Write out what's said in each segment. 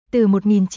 Từ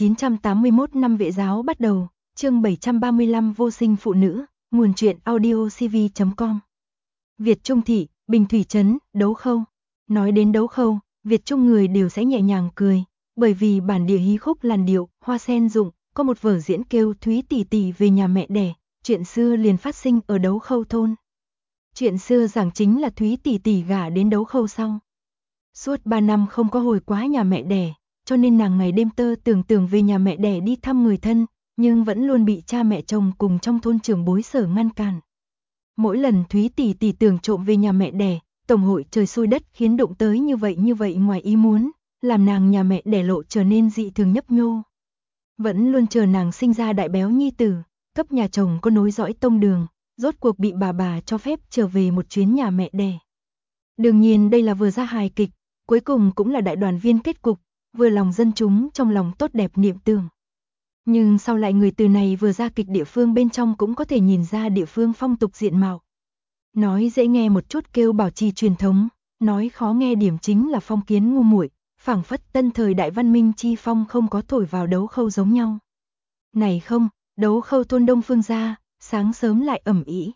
1981 năm Vệ giáo bắt đầu, chương 735 Vô sinh phụ nữ, nguồn truyện audiocv.com. Việt Trung thị, Bình Thủy trấn, Đấu Khâu. Nói đến Đấu Khâu, Việt Trung người đều sẽ nhẹ nhàng cười, bởi vì bản địa hí khúc làn điệu, hoa sen rụng, có một vở diễn kêu Thúy tỷ tỷ về nhà mẹ đẻ, chuyện xưa liền phát sinh ở Đấu Khâu thôn. Chuyện xưa giảng chính là Thúy tỷ tỷ gả đến Đấu Khâu sau. Suốt 3 năm không có hồi quá nhà mẹ đẻ, cho nên nàng ngày đêm tơ tưởng về nhà mẹ đẻ đi thăm người thân, nhưng vẫn luôn bị cha mẹ chồng cùng trong thôn trưởng bối sở ngăn cản. Mỗi lần Thúy tỷ tỷ tưởng trộm về nhà mẹ đẻ, tổng hội trời xui đất khiến đụng tới như vậy ngoài ý muốn, làm nàng nhà mẹ đẻ lộ trở nên dị thường nhấp nhô. Vẫn luôn chờ nàng sinh ra đại béo nhi tử, cấp nhà chồng có nối dõi tông đường, rốt cuộc bị bà cho phép trở về một chuyến nhà mẹ đẻ. Đương nhiên đây là vừa ra hài kịch, cuối cùng cũng là đại đoàn viên kết cục, vừa lòng dân chúng trong lòng tốt đẹp niệm tưởng. Nhưng sau lại người từ này vừa ra kịch địa phương bên trong cũng có thể nhìn ra địa phương phong tục diện mạo. Nói dễ nghe một chút kêu bảo trì truyền thống, nói khó nghe điểm chính là phong kiến ngu muội, phảng phất tân thời đại văn minh chi phong không có thổi vào Đấu Khâu giống nhau. Này không, Đấu Khâu thôn Đông Phương gia, sáng sớm lại ầm ĩ.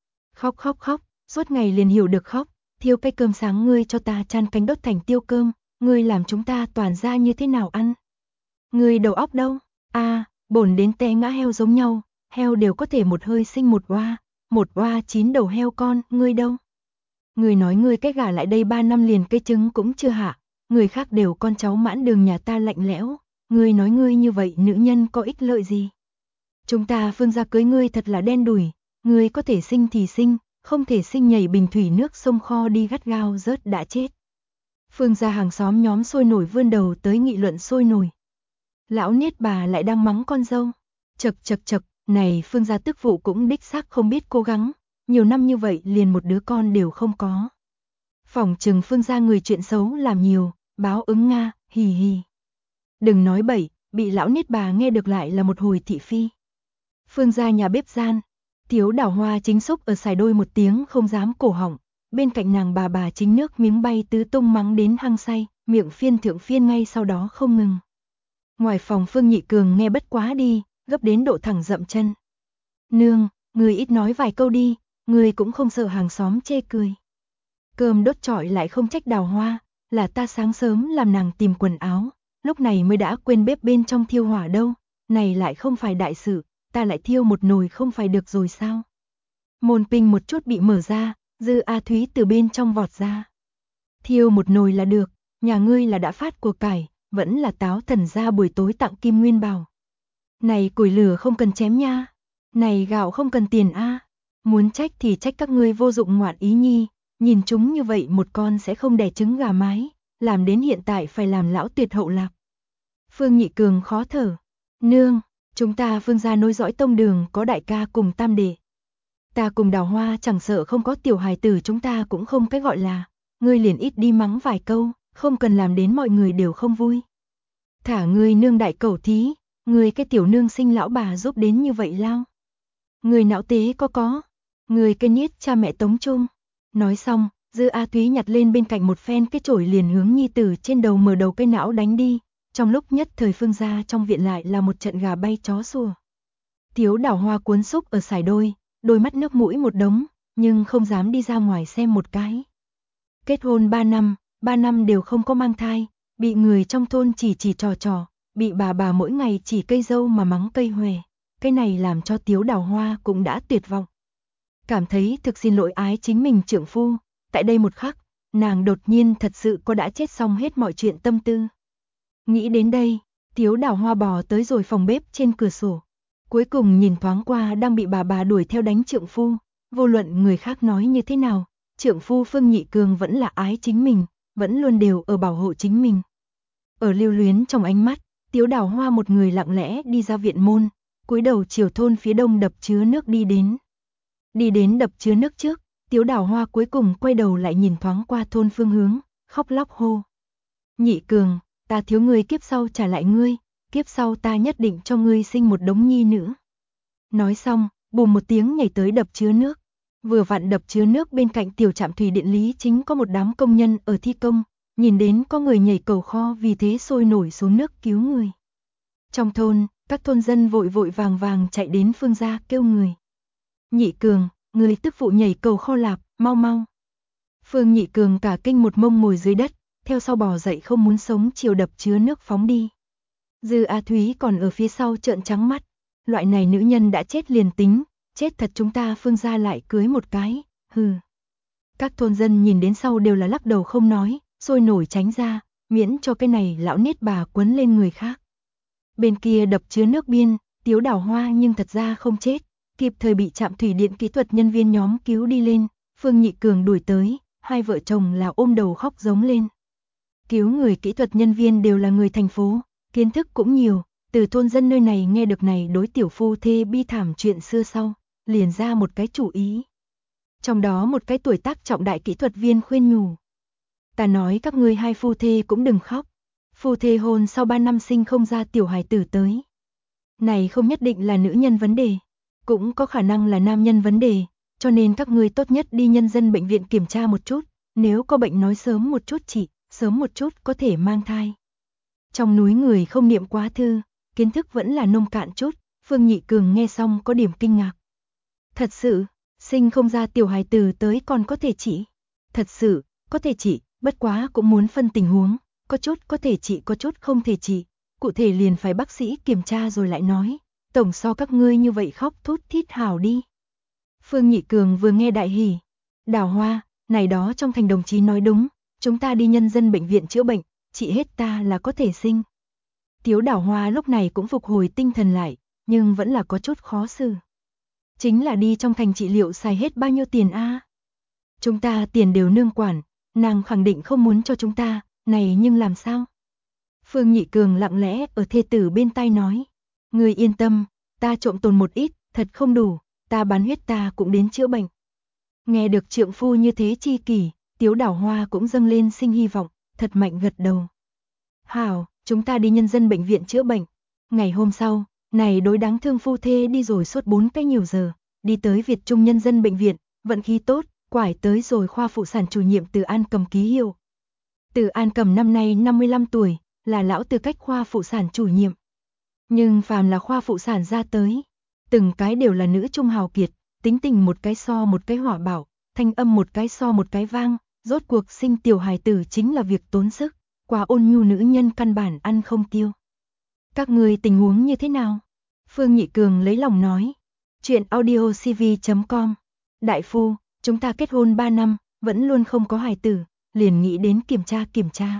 Khóc, suốt ngày liền hiểu được khóc, thiêu cái cơm sáng ngươi cho ta chan canh đốt thành tiêu cơm, ngươi làm chúng ta toàn ra như thế nào ăn? Ngươi đầu óc đâu? Bổn đến té ngã heo giống nhau, heo đều có thể một hơi sinh một oa 9 đầu heo con, ngươi đâu? Ngươi nói ngươi cách gả lại đây 3 năm liền cây trứng cũng chưa hạ, người khác đều con cháu mãn đường nhà ta lạnh lẽo, ngươi nói ngươi như vậy nữ nhân có ích lợi gì? Chúng ta Phương gia cưới ngươi thật là đen đủi, ngươi có thể sinh thì sinh, không thể sinh nhảy bình thủy nước sông kho đi gắt gao rớt đã chết. Phương gia hàng xóm nhóm sôi nổi vươn đầu tới nghị luận sôi nổi. Lão niết bà lại đang mắng con dâu. Chậc, này Phương gia tức phụ cũng đích xác không biết cố gắng, nhiều năm như vậy liền một đứa con đều không có. Phỏng chừng Phương gia người chuyện xấu làm nhiều, báo ứng Nga, hì hì. Đừng nói bậy, bị lão niết bà nghe được lại là một hồi thị phi. Phương gia nhà bếp gian, Tiếu Đào Hoa chính xúc ở xài đôi một tiếng không dám cổ họng, bên cạnh nàng bà chính nước miếng bay tứ tung mắng đến hăng say, miệng phiên thượng phiên ngay sau đó không ngừng. Ngoài phòng Phương Nhị Cường nghe bất quá đi, gấp đến độ thẳng dậm chân. Nương, người ít nói vài câu đi, người cũng không sợ hàng xóm chê cười. Cơm đốt chọi lại không trách Đào Hoa, là ta sáng sớm làm nàng tìm quần áo, lúc này mới đã quên bếp bên trong thiêu hỏa đâu, này lại không phải đại sự, ta lại thiêu một nồi không phải được rồi sao? Môn pinh một chút bị mở ra, Dư A Thúy từ bên trong vọt ra. Thiêu một nồi là được, nhà ngươi là đã phát của cải, vẫn là táo thần ra buổi tối tặng Kim Nguyên Bảo. Này củi lửa không cần chém nha, này gạo không cần tiền a. Muốn trách thì trách các ngươi vô dụng ngoạn ý nhi, nhìn chúng như vậy một con sẽ không đẻ trứng gà mái, làm đến hiện tại phải làm lão tuyệt hậu lạc. Phương Nhị Cường khó thở, nương, chúng ta Phương gia nối dõi tông đường có đại ca cùng tam đệ. Ta cùng Đào Hoa chẳng sợ không có tiểu hài tử chúng ta cũng không cái gọi là, ngươi liền ít đi mắng vài câu, không cần làm đến mọi người đều không vui. Thả ngươi nương đại cẩu thí, ngươi cái tiểu nương sinh lão bà giúp đến như vậy lao. Ngươi não tế có, ngươi cái niết cha mẹ tống chung. Nói xong, Dư A Thúy nhặt lên bên cạnh một phen cái chổi liền hướng nhi tử trên đầu mở đầu cái não đánh đi, trong lúc nhất thời Phương gia trong viện lại là một trận gà bay chó sủa. Tiếu Đào Hoa cuốn xúc ở sải đôi mắt nước mũi một đống, nhưng không dám đi ra ngoài xem một cái. Kết hôn 3 năm đều không có mang thai, bị người trong thôn chỉ trò, bị bà mỗi ngày chỉ cây dâu mà mắng cây huề, cái này làm cho Tiếu Đào Hoa cũng đã tuyệt vọng. Cảm thấy thực xin lỗi ái chính mình trượng phu, tại đây một khắc, nàng đột nhiên thật sự có đã chết xong hết mọi chuyện tâm tư. Nghĩ đến đây, Tiếu Đào Hoa bò tới rồi phòng bếp trên cửa sổ. Cuối cùng nhìn thoáng qua đang bị bà đuổi theo đánh trượng phu, vô luận người khác nói như thế nào, trượng phu Phương Nhị Cường vẫn là ái chính mình, vẫn luôn đều ở bảo hộ chính mình. Ở lưu luyến trong ánh mắt, Tiếu Đào Hoa một người lặng lẽ đi ra viện môn, cúi đầu chiều thôn phía đông đập chứa nước đi đến. Đi đến đập chứa nước trước, Tiếu Đào Hoa cuối cùng quay đầu lại nhìn thoáng qua thôn phương hướng, khóc lóc hô. Nhị Cường, ta thiếu ngươi kiếp sau trả lại ngươi, kiếp sau ta nhất định cho ngươi sinh một đống nhi nữa. Nói xong, bùm một tiếng nhảy tới đập chứa nước. Vừa vặn đập chứa nước bên cạnh tiểu trạm thủy điện lý chính có một đám công nhân ở thi công, nhìn đến có người nhảy cầu kho vì thế sôi nổi xuống nước cứu người. Trong thôn, các thôn dân vội vội vàng vàng chạy đến Phương gia kêu người. Nhị Cường, người tức phụ nhảy cầu kho lạp, mau mau. Phương Nhị Cường cả kinh một mông ngồi dưới đất, theo sau bò dậy không muốn sống chiều đập chứa nước phóng đi. Dư A Thúy còn ở phía sau trợn trắng mắt, loại này nữ nhân đã chết liền tính, chết thật chúng ta Phương gia lại cưới một cái, hừ. Các thôn dân nhìn đến sau đều là lắc đầu không nói, sôi nổi tránh ra, miễn cho cái này lão niết bà quấn lên người khác. Bên kia đập chứa nước biên, Tiếu Đào Hoa nhưng thật ra không chết, kịp thời bị trạm thủy điện kỹ thuật nhân viên nhóm cứu đi lên, Phương Nhị Cường đuổi tới, hai vợ chồng là ôm đầu khóc giống lên. Cứu người kỹ thuật nhân viên đều là người thành phố, kiến thức cũng nhiều, từ thôn dân nơi này nghe được này đối tiểu phu thê bi thảm chuyện xưa sau, liền ra một cái chủ ý. Trong đó một cái tuổi tác trọng đại kỹ thuật viên khuyên nhủ. Ta nói các ngươi hai phu thê cũng đừng khóc. Phu thê hôn sau 3 năm sinh không ra tiểu hài tử tới. Này không nhất định là nữ nhân vấn đề, cũng có khả năng là nam nhân vấn đề, cho nên các ngươi tốt nhất đi nhân dân bệnh viện kiểm tra một chút, nếu có bệnh nói sớm một chút chị, sớm một chút có thể mang thai. Trong núi người không niệm quá thư, kiến thức vẫn là nông cạn chút, Phương Nhị Cường nghe xong có điểm kinh ngạc. Thật sự, sinh không ra tiểu hài tử tới còn có thể trị. Thật sự, có thể trị, bất quá cũng muốn phân tình huống, có chút có thể trị có chút không thể trị, cụ thể liền phải bác sĩ kiểm tra rồi lại nói, tổng so các ngươi như vậy khóc thút thít hảo đi. Phương Nhị Cường vừa nghe đại hỉ, Đào Hoa, này đó trong thành đồng chí nói đúng, chúng ta đi nhân dân bệnh viện chữa bệnh, trị hết ta là có thể sinh. Tiếu Đào Hoa lúc này cũng phục hồi tinh thần lại, nhưng vẫn là có chút khó xử. Chính là đi trong thành trị liệu xài hết bao nhiêu tiền a? Chúng ta tiền đều nương quản, nàng khẳng định không muốn cho chúng ta, này nhưng làm sao? Phương Nhị Cường lặng lẽ ở thê tử bên tai nói, người yên tâm, ta trộm tồn một ít, thật không đủ, ta bán huyết ta cũng đến chữa bệnh. Nghe được trượng phu như thế chi kỷ, Tiếu Đào Hoa cũng dâng lên sinh hy vọng, thật mạnh gật đầu. Hảo, chúng ta đi nhân dân bệnh viện chữa bệnh. Ngày hôm sau, này đối đáng thương phu thê đi rồi suốt 4 cái nhiều giờ, đi tới Việt Trung nhân dân bệnh viện, vận khí tốt, quải tới rồi khoa phụ sản chủ nhiệm Từ An Cầm ký hiệu. Từ An Cầm năm nay 55 tuổi, là lão tư cách khoa phụ sản chủ nhiệm. Nhưng phàm là khoa phụ sản ra tới, từng cái đều là nữ trung hào kiệt, tính tình một cái so một cái hỏa bạo, thanh âm một cái so một cái vang, rốt cuộc sinh tiểu hài tử chính là việc tốn sức, quá ôn nhu nữ nhân căn bản ăn không tiêu. Các người tình huống như thế nào? Phương Nhị Cường lấy lòng nói. Chuyện audiocv.com. Đại phu, chúng ta kết hôn 3 năm, vẫn luôn không có hài tử, liền nghĩ đến kiểm tra.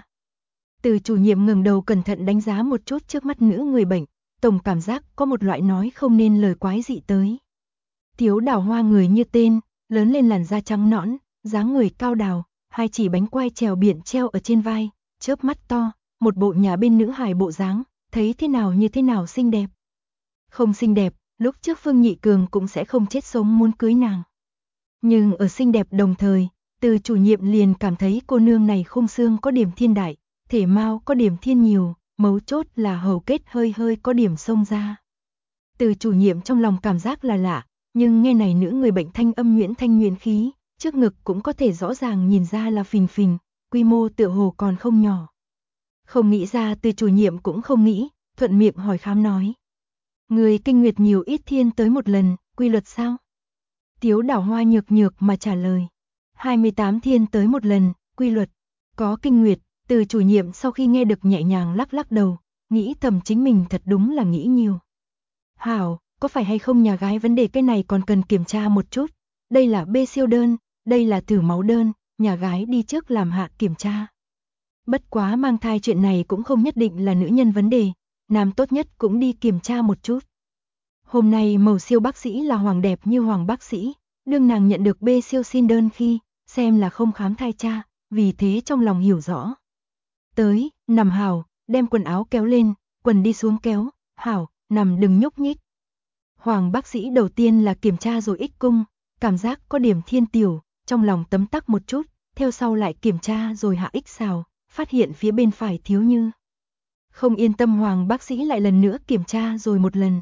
Từ chủ nhiệm ngẩng đầu cẩn thận đánh giá một chút trước mắt nữ người bệnh, tổng cảm giác có một loại nói không nên lời quái dị tới. Tiếu Đào Hoa người như tên, lớn lên làn da trắng nõn, dáng người cao đào, hai chỉ bánh quai trèo biển treo ở trên vai, chớp mắt to, một bộ nhà bên nữ hài bộ dáng, thấy thế nào như thế nào xinh đẹp. Không xinh đẹp, lúc trước Phương Nhị Cường cũng sẽ không chết sống muốn cưới nàng. Nhưng ở xinh đẹp đồng thời, từ chủ nhiệm liền cảm thấy cô nương này khung xương có điểm thiên đại, thể mao có điểm thiên nhiều, mấu chốt là hầu kết hơi hơi có điểm xông ra. Từ chủ nhiệm trong lòng cảm giác là lạ, nhưng nghe này nữ người bệnh thanh âm nhuyễn thanh nhuyễn khí, trước ngực cũng có thể rõ ràng nhìn ra là phình phình, quy mô tựa hồ còn không nhỏ. Không nghĩ ra từ chủ nhiệm cũng không nghĩ, thuận miệng hỏi khám nói. Người kinh nguyệt nhiều ít thiên tới một lần, quy luật sao? Tiếu Đào Hoa nhược nhược mà trả lời. 28 thiên tới một lần, quy luật. Có kinh nguyệt, từ chủ nhiệm sau khi nghe được nhẹ nhàng lắc lắc đầu, nghĩ thầm chính mình thật đúng là nghĩ nhiều. Hảo, có phải hay không nhà gái vấn đề cái này còn cần kiểm tra một chút. Đây là B siêu đơn, đây là thử máu đơn, nhà gái đi trước làm hạ kiểm tra. Bất quá mang thai chuyện này cũng không nhất định là nữ nhân vấn đề, nam tốt nhất cũng đi kiểm tra một chút. Hôm nay Mầu siêu bác sĩ là hoàng đẹp như hoàng bác sĩ, đương nàng nhận được B siêu xin đơn khi, xem là không khám thai cha, vì thế trong lòng hiểu rõ. Tới, nằm hảo, đem quần áo kéo lên, quần đi xuống kéo, hảo, nằm đừng nhúc nhích. Hoàng bác sĩ đầu tiên là kiểm tra rồi ích cung, cảm giác có điểm thiên tiểu, trong lòng tấm tắc một chút, theo sau lại kiểm tra rồi hạ ích xào, phát hiện phía bên phải thiếu như. Không yên tâm Hoàng bác sĩ lại lần nữa kiểm tra rồi một lần.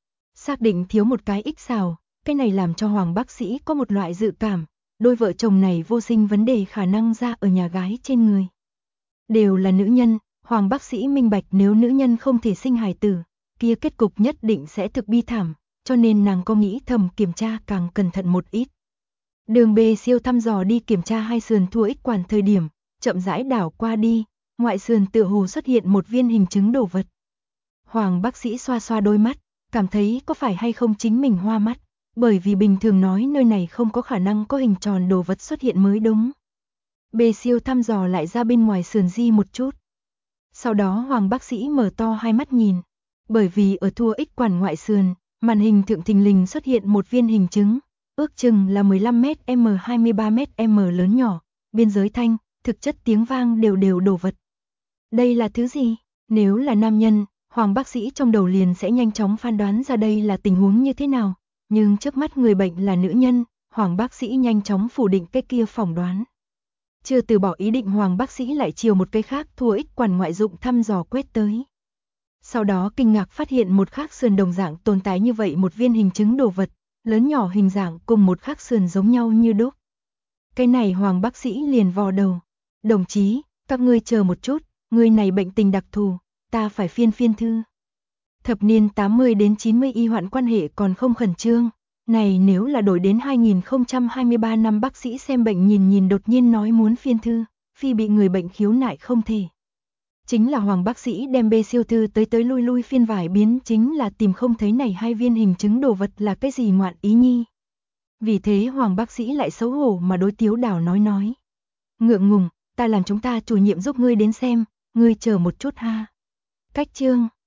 Xác định thiếu một cái ích xào, cái này làm cho Hoàng bác sĩ có một loại dự cảm, đôi vợ chồng này vô sinh vấn đề khả năng ra ở nhà gái trên người. Đều là nữ nhân, Hoàng bác sĩ minh bạch nếu nữ nhân không thể sinh hài tử, kia kết cục nhất định sẽ thực bi thảm, cho nên nàng có nghĩ thầm kiểm tra càng cẩn thận một ít. Đường B siêu thăm dò đi kiểm tra hai sườn thua ích quản thời điểm, chậm rãi đảo qua đi, ngoại sườn tựa hồ xuất hiện một viên hình chứng đồ vật. Hoàng bác sĩ xoa xoa đôi mắt, cảm thấy có phải hay không chính mình hoa mắt, bởi vì bình thường nói nơi này không có khả năng có hình tròn đồ vật xuất hiện mới đúng. B siêu thăm dò lại ra bên ngoài sườn di một chút. Sau đó Hoàng bác sĩ mở to hai mắt nhìn, bởi vì ở thua ích quản ngoại sườn, màn hình thượng thình lình xuất hiện một viên hình chứng, ước chừng là 15m m 23m m lớn nhỏ, biên giới thanh, thực chất tiếng vang đều đều đồ vật. Đây là thứ gì? Nếu là nam nhân, Hoàng bác sĩ trong đầu liền sẽ nhanh chóng phán đoán ra đây là tình huống như thế nào, nhưng trước mắt người bệnh là nữ nhân, Hoàng bác sĩ nhanh chóng phủ định cái kia phỏng đoán. Chưa từ bỏ ý định Hoàng bác sĩ lại chiều một cái khác thua ích quản ngoại dụng thăm dò quét tới. Sau đó kinh ngạc phát hiện một khác sườn đồng dạng tồn tại như vậy một viên hình chứng đồ vật, lớn nhỏ hình dạng cùng một khác sườn giống nhau như đúc. Cái này Hoàng bác sĩ liền vò đầu. Đồng chí, các ngươi chờ một chút, người này bệnh tình đặc thù, ta phải phiên thư. Thập niên 80 đến 90 y hoạn quan hệ còn không khẩn trương. Này nếu là đổi đến 2023 năm bác sĩ xem bệnh nhìn đột nhiên nói muốn phiên thư, phi bị người bệnh khiếu nại không thể. Chính là Hoàng bác sĩ đem bê siêu thư tới lui phiên vài biến chính là tìm không thấy này hai viên hình chứng đồ vật là cái gì ngoạn ý nhi. Vì thế Hoàng bác sĩ lại xấu hổ mà đối Tiếu Đào nói. Ngượng ngùng, ta làm chúng ta chủ nhiệm giúp ngươi đến xem, ngươi chờ một chút ha. Cách chương